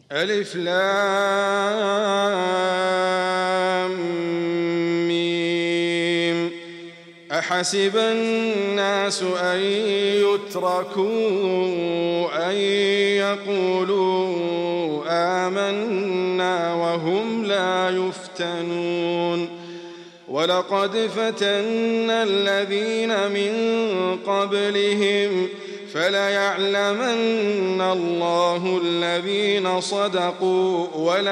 ألف لام ميم. أحسب الناس أن يتركوا أن يقولوا آمنا وهم لا يفتنون ولقد فتنا الذين من قبلهم فليعلمن الله الذين صدقوا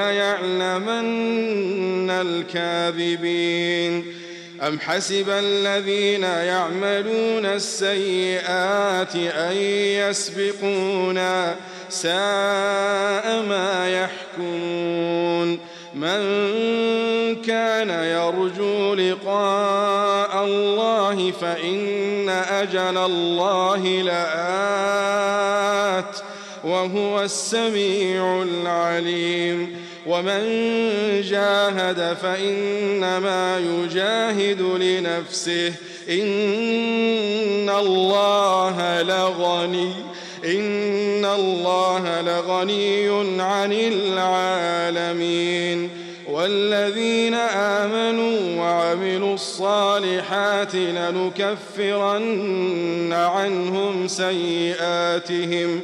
وليعلمن الكاذبين. أم حسب الذين يعملون السيئات أن يسبقونا ساء ما يحكمون. من كان يرجو لقاء الله فإن أجل الله لآت وهو السميع العليم. ومن جاهد فإنما يجاهد لنفسه إن الله لغني عن العالمين. والذين آمنوا وعملوا الصالحات لنكفرن عنهم سيئاتهم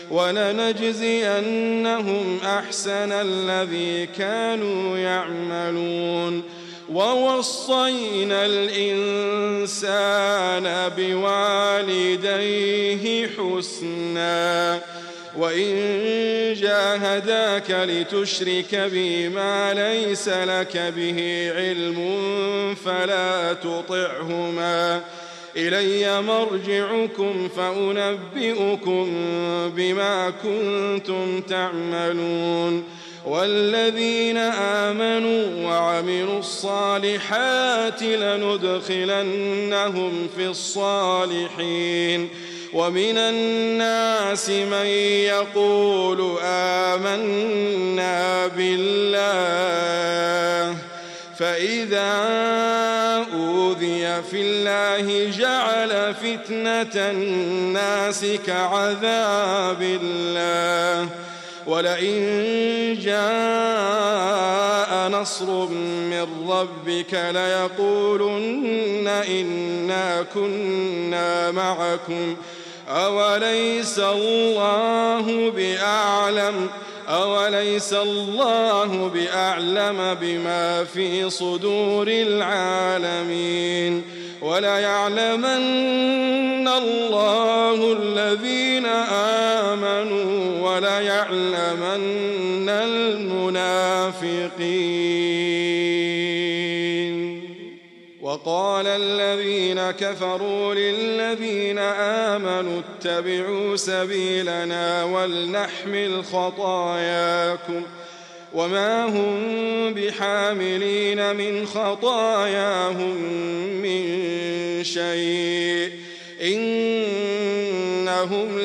ولنجزينهم أحسن الذي كانوا يعملون. ووصينا الإنسان بوالديه حسنا وإن جاهداك لتشرك بي ما ليس لك به علم فلا تطعهما إلي مرجعكم فأنبئكم بما كنتم تعملون. والذين آمنوا وعملوا الصالحات لندخلنهم في الصالحين. ومن الناس من يقول آمنا بالله فإذا أوذي في الله جعل فتنة الناس كعذاب الله ولئن جاء نصر من ربك ليقولن إنا كنا معكم أوليس الله بأعلم بما في صدور العالمين. وليعلمن الله الذين آمنوا وليعلمن المنافقين. وقال الذين كفروا للذين آمنوا اتبعوا سبيلنا ولنحمل خطاياكم وما هم بحاملين من خطاياهم من شيء إنهم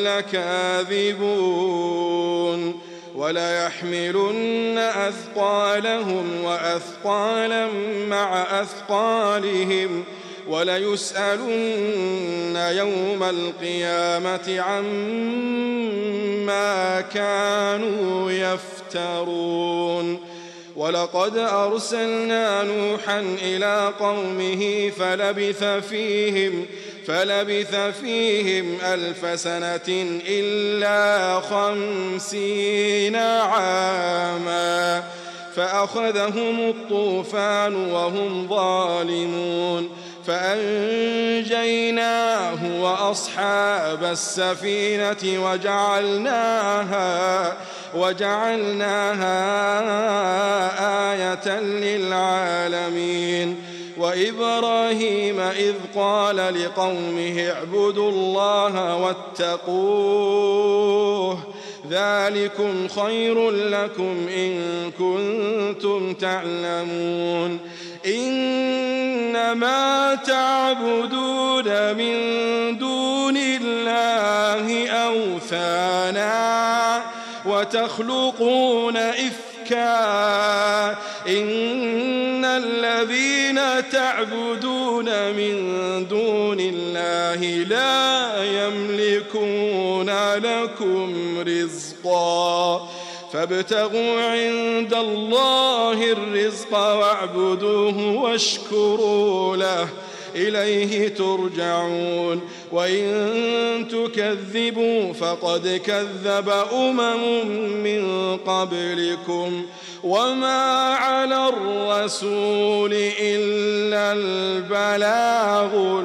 لكاذبون. وليحملن أثقالهم وأثقالا مع أثقالهم وليسألن يوم القيامة عما كانوا يفترون. ولقد أرسلنا نوحا إلى قومه فلبث فيهم 1000 سنة إلا 50 عاما فأخذهم الطوفان وهم ظالمون فأنجيناه وأصحاب السفينة وجعلناها آية للعالمين. وإبراهيم إذ قال لقومه اعبدوا الله واتقوه ذلكم خير لكم إن كنتم تعلمون. إنما تعبدون من دون الله أوثانا وتخلقون إفكا إن الذين تعبدون من دون الله لا يملكون لكم رزقا فابتغوا عند الله الرزق واعبدوه واشكروا له إليه ترجعون وإن تكذبوا فقد كذب من قبلكم وما على الرسول إلا البلاغ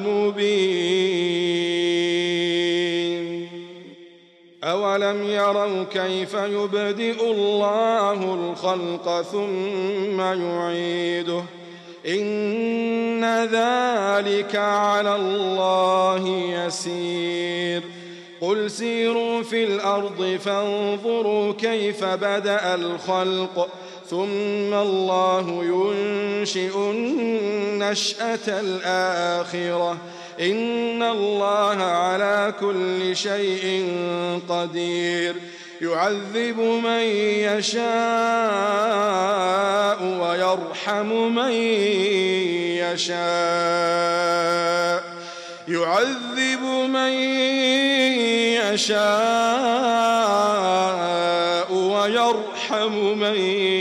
المبين أولم يروا كيف يبدئ الله الخلق ثم يعيده إن ذلك على الله يسير قل سيروا في الأرض فانظروا كيف بدأ الخلق ثم الله ينشئ النشأة الآخرة إن الله على كل شيء قدير يعذب من يشاء ويرحم من يشاء يعذب من يشاء ويرحم من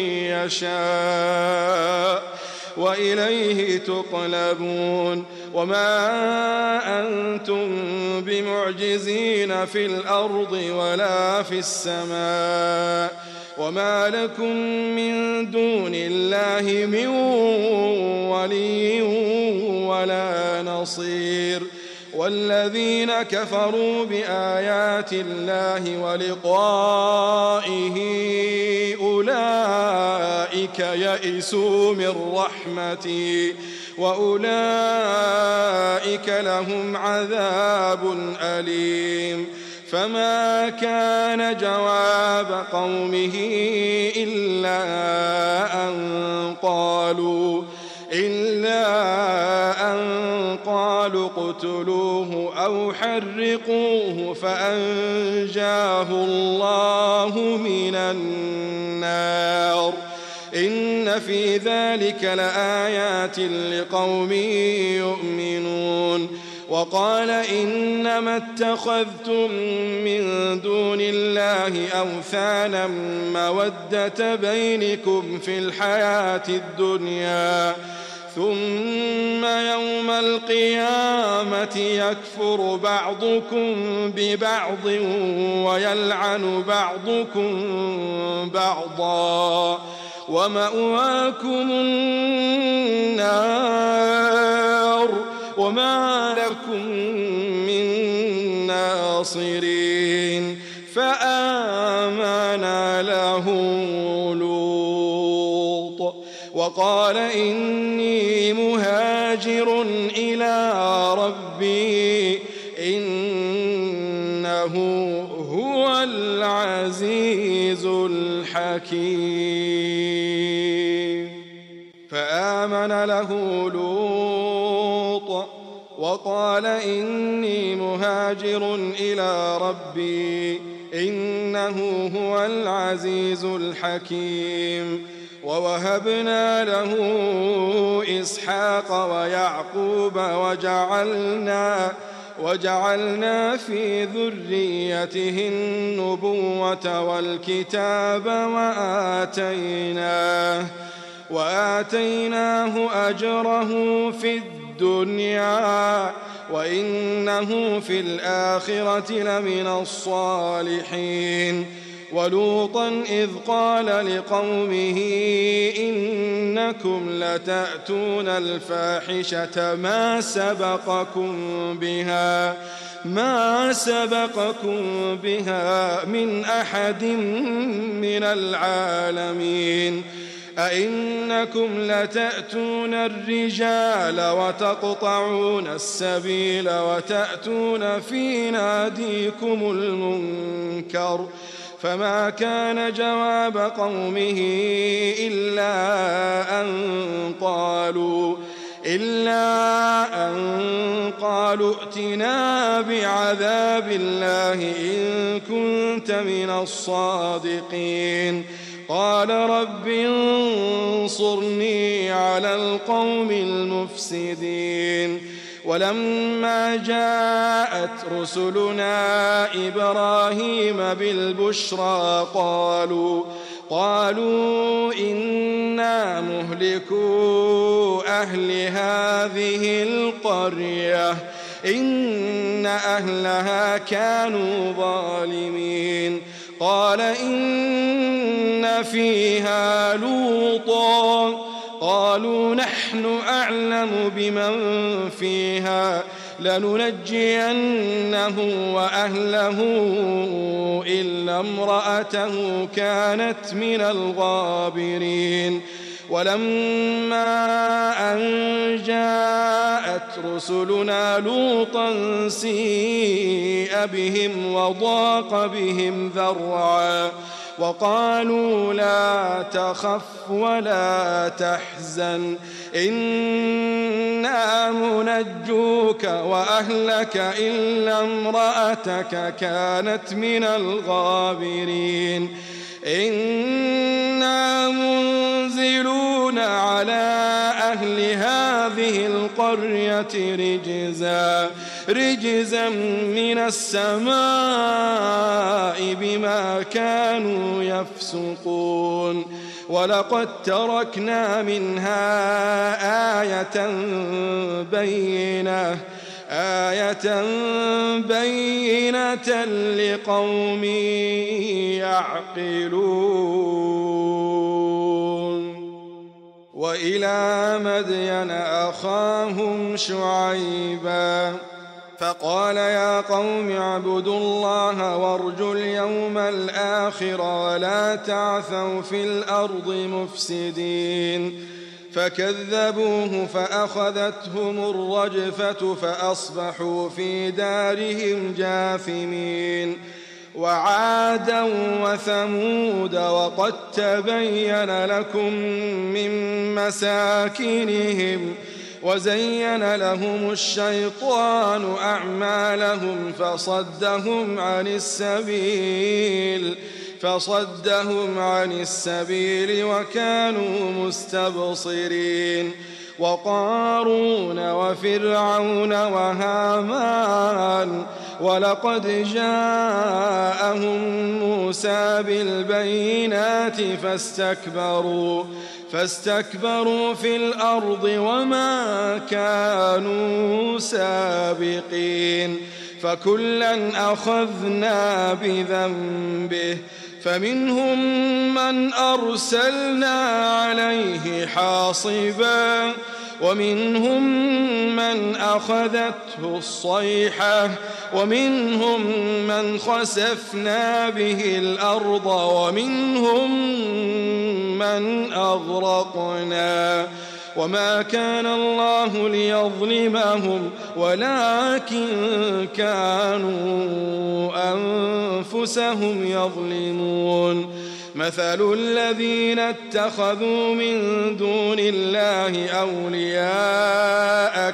يشاء وإليه تقلبون وما أنتم بمعجزين في الأرض ولا في السماء وما لكم من دون الله من ولي ولا نصير والذين كفروا بآيات الله ولقائه أولئك يئسوا من رحمتي وأولئك لهم عذاب أليم فما كان جواب قومه إلا أن قالوا اقتلوه أو حرقوه فأنجاه الله من النار إن في ذلك لآيات لقوم يؤمنون وقال إنما اتخذتم من دون الله أوثانا مودة بينكم في الحياة الدنيا ثم يوم القيامة يكفر بعضكم ببعض ويلعن بعضكم بعضا ومأواكم النار وما لكم من ناصرين فآمن له لوط وقال إني مهاجر إلى ربي إنه هو العزيز الحكيم فآمن له لوط وقال إني مهاجر إلى ربي إنه هو العزيز الحكيم ووهبنا له إسحاق ويعقوب وجعلنا في ذريته النبوة والكتاب وآتيناه أجره في الدنيا وإنه في الآخرة لمن الصالحين ولوطا إذ قال لقومه إنكم لتأتون الفاحشة ما سبقكم بها من أحد من العالمين أئنكم لتأتون الرجال وتقطعون السبيل وتأتون في ناديكم المنكر فما كان جواب قومه إلا أن قالوا ائتنا بعذاب الله إن كنت من الصادقين قال رب انصرني على القوم المفسدين ولما جاءت رسلنا إبراهيم بالبشرى قالوا إنا مهلكو أهل هذه القرية إن أهلها كانوا ظالمين. قال إن فيها لوطا قالوا نحن أعلم بمن فيها لننجينه وأهله إلا امرأته كانت من الغابرين. ولما أن جاءت رسلنا لوطا سيء بهم وضاق بهم ذرعا وقالوا لا تخف ولا تحزن إنا منجوك وأهلك إلا امرأتك كانت من الغابرين. إنا منزلون على أهل هذه القرية رجزا من السماء بما كانوا يفسقون. ولقد تركنا منها آية بينة لقوم يعقلون. وإلى مدين أخاهم شعيبا فقال يا قوم اعبدوا الله وارجوا اليوم الآخر ولا تعثوا في الأرض مفسدين. فكذبوه فأخذتهم الرجفة فأصبحوا في دارهم جاثمين. وعادا وثمود وقد تبين لكم من مساكنهم وزين لهم الشيطان أعمالهم فصدهم عن السبيل وكانوا مستبصرين. وقارون وفرعون وهامان ولقد جاءهم موسى بالبينات فاستكبروا في الأرض وما كانوا سابقين. فكلا أخذنا بذنبه فمنهم من أرسلنا عليه حاصبا ومنهم من أخذته الصيحة ومنهم من خسفنا به الأرض ومنهم من أغرقنا. وما كان الله ليظلمهم ولكن كانوا أنفسهم يظلمون. مثل الذين اتخذوا من دون الله أولياء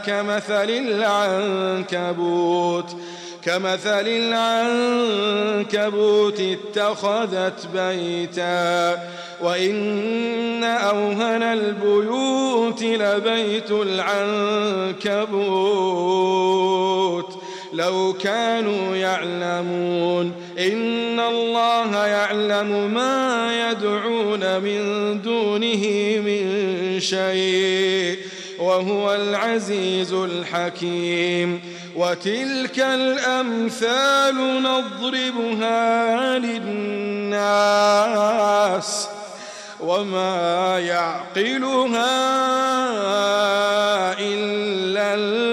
كمثل العنكبوت اتخذت بيتا وإن أوهن البيوت لبيت العنكبوت لو كانوا يعلمون. إن الله يعلم ما يدعون من دونه من شيء وهو العزيز الحكيم. وتلك الأمثال نضربها للناس وما يعقلها إلا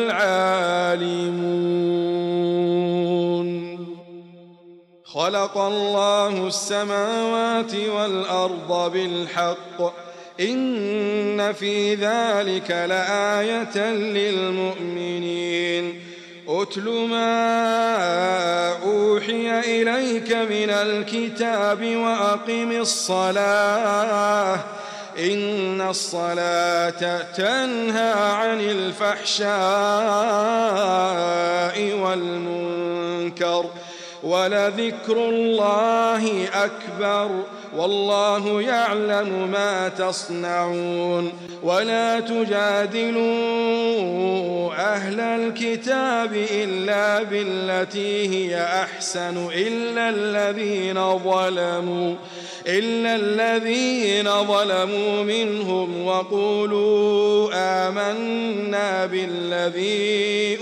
العالمون. خلق الله السماوات والأرض بالحق إن في ذلك لآية للمؤمنين. أتل ما أوحي إليك من الكتاب وأقم الصلاة إن الصلاة تنهى عن الفحشاء والمنكر ولذكر الله أكبر والله يعلم ما تصنعون ولا تجادلوا أهل الكتاب إلا بالتي هي أحسن إلا الذين ظلموا منهم وقولوا آمنا بالذي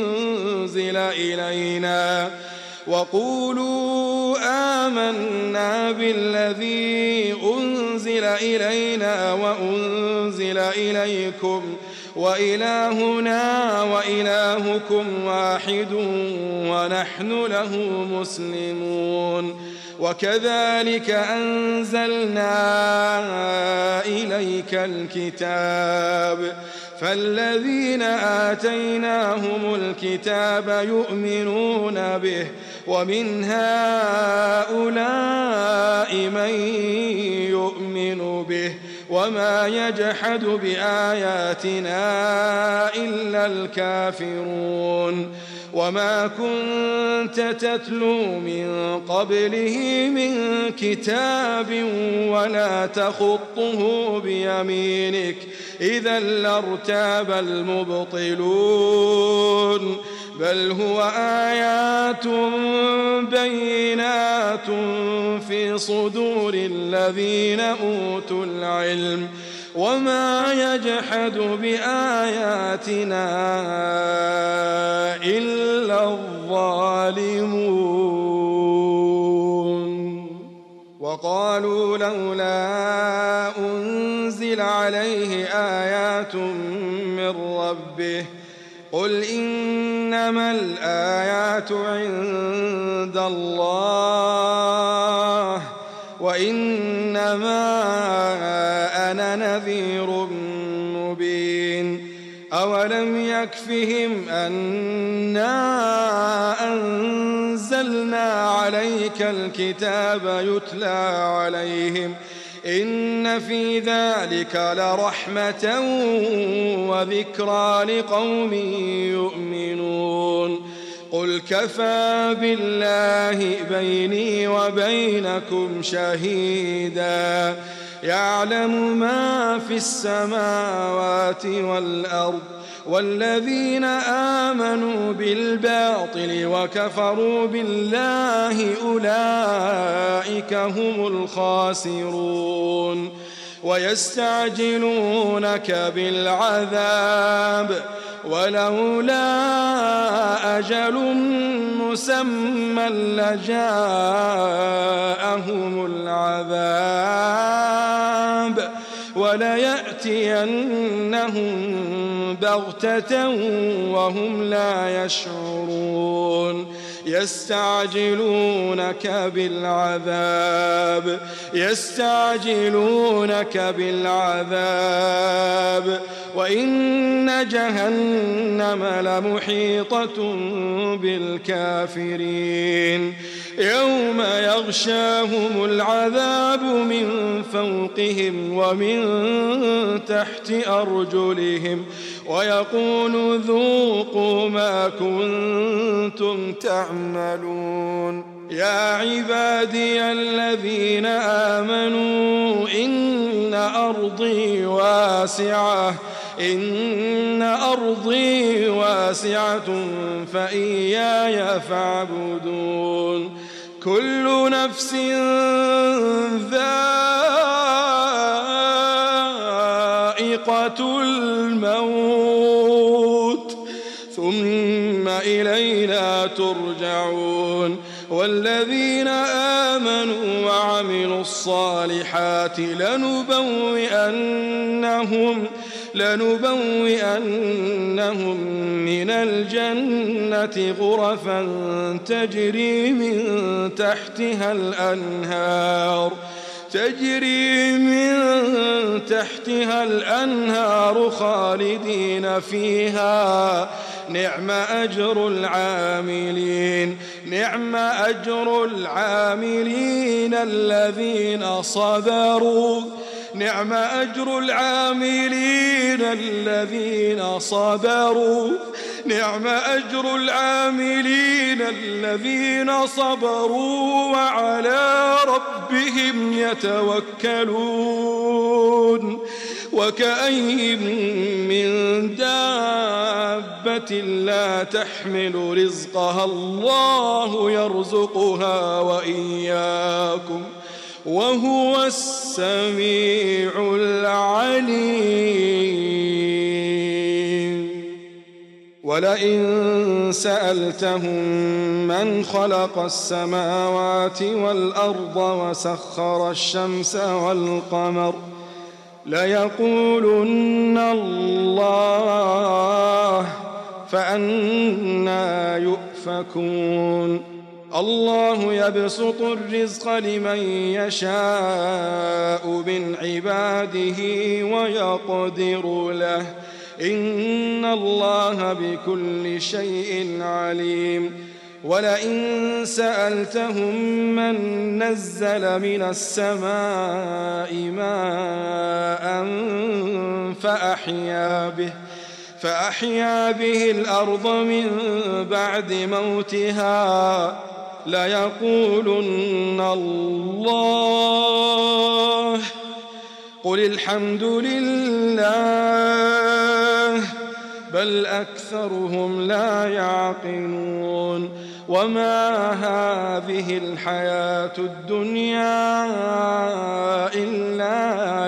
أنزل إلينا وأنزل إليكم وإلهنا وإلهكم واحد ونحن له مسلمون وكذلك أنزلنا إليك الكتاب فالذين آتيناهم الكتاب يؤمنون به ومن هؤلاء من يؤمن به وما يجحد بآياتنا إلا الكافرون وما كنت تتلو من قبله من كتاب ولا تخطه بيمينك إذا لارتاب المبطلون بل هو آيات بينات في صدور الذين أوتوا العلم وما يجحد بآياتنا إلا الظالمون وقالوا لولا أنزل عليه آيات من ربه قل إنما الآيات عند الله وإنما أنا نذير مبين أولم يكفهم أنا أنزلنا عليك الكتاب يتلى عليهم إن في ذلك لرحمة وذكرى لقوم يؤمنون قل كفى بالله بيني وبينكم شهيدا يعلم ما في السماوات والأرض والذين آمنوا بالباطل وكفروا بالله أولئك هم الخاسرون ويستعجلونك بالعذاب ولولا أجل مسمى لجاءهم العذاب وليأتينهم بغتة وهم لا يشعرون يستعجلونك بالعذاب وإن جهنم لمحيطة بالكافرين يوم يغشاهم العذاب من فوقهم ومن تحت أرجلهم ويقول ذوقوا ما كنتم تعملون يا عبادي الذين آمنوا إن أرضي واسعة فإياي فاعبدون كل نفس ذائقة الموت ثم إلينا ترجعون والذين آمنوا وعملوا الصالحات لنبوئنهم من الجنة غرفا تجري من تحتها الأنهار خالدين فيها نعم أجر العاملين الذين صبروا نعم أجر العاملين الذين صبروا وعلى ربهم يتوكلون وكأين من دابة لا تحمل رزقها الله يرزقها وإياكم وهو السميع العليم ولئن سألتهم من خلق السماوات والأرض وسخر الشمس والقمر ليقولن الله فأنى يؤفكون الله يبسط الرزق لمن يشاء من عباده ويقدر له إن الله بكل شيء عليم ولئن سألتهم من نزل من السماء ماء فأحيا به الأرض من بعد موتها ليقولن الله قل الحمد لله بل أكثرهم لا يعقلون وما هذه الحياة الدنيا إلا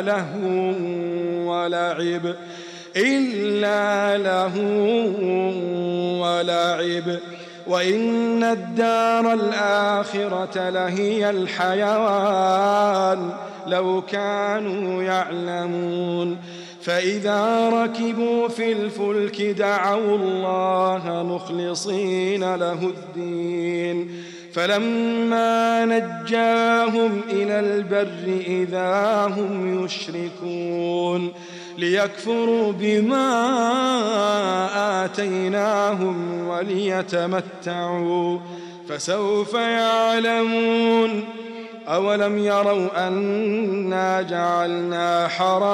لهو ولعب وإن الدار الآخرة لهي الحيوان لو كانوا يعلمون فإذا ركبوا في الفلك دعوا الله مخلصين له الدين فلما نجاهم إلى البر إذا هم يشركون ليكفروا بما آتيناهم وليتمتعوا فسوف يعلمون أولم يروا أنا جعلنا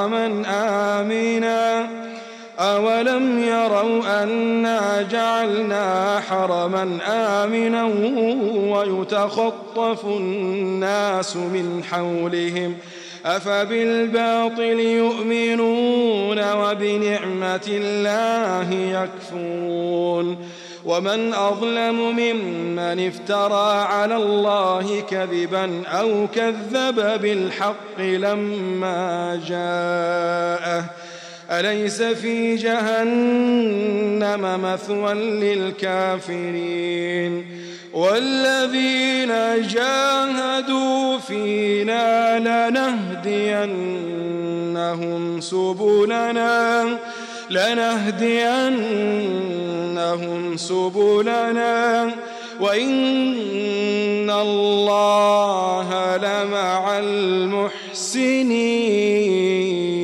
حرما آمنا ويتخطف الناس من حولهم أفبالباطل يؤمنون وبنعمة الله يكفرون ومن أظلم ممن افترى على الله كذبا أو كذب بالحق لما جاءه أليس في جهنم مثوى للكافرين والذين جاهدوا فينا لنهدينهم سبلنا وإن الله لمع المحسنين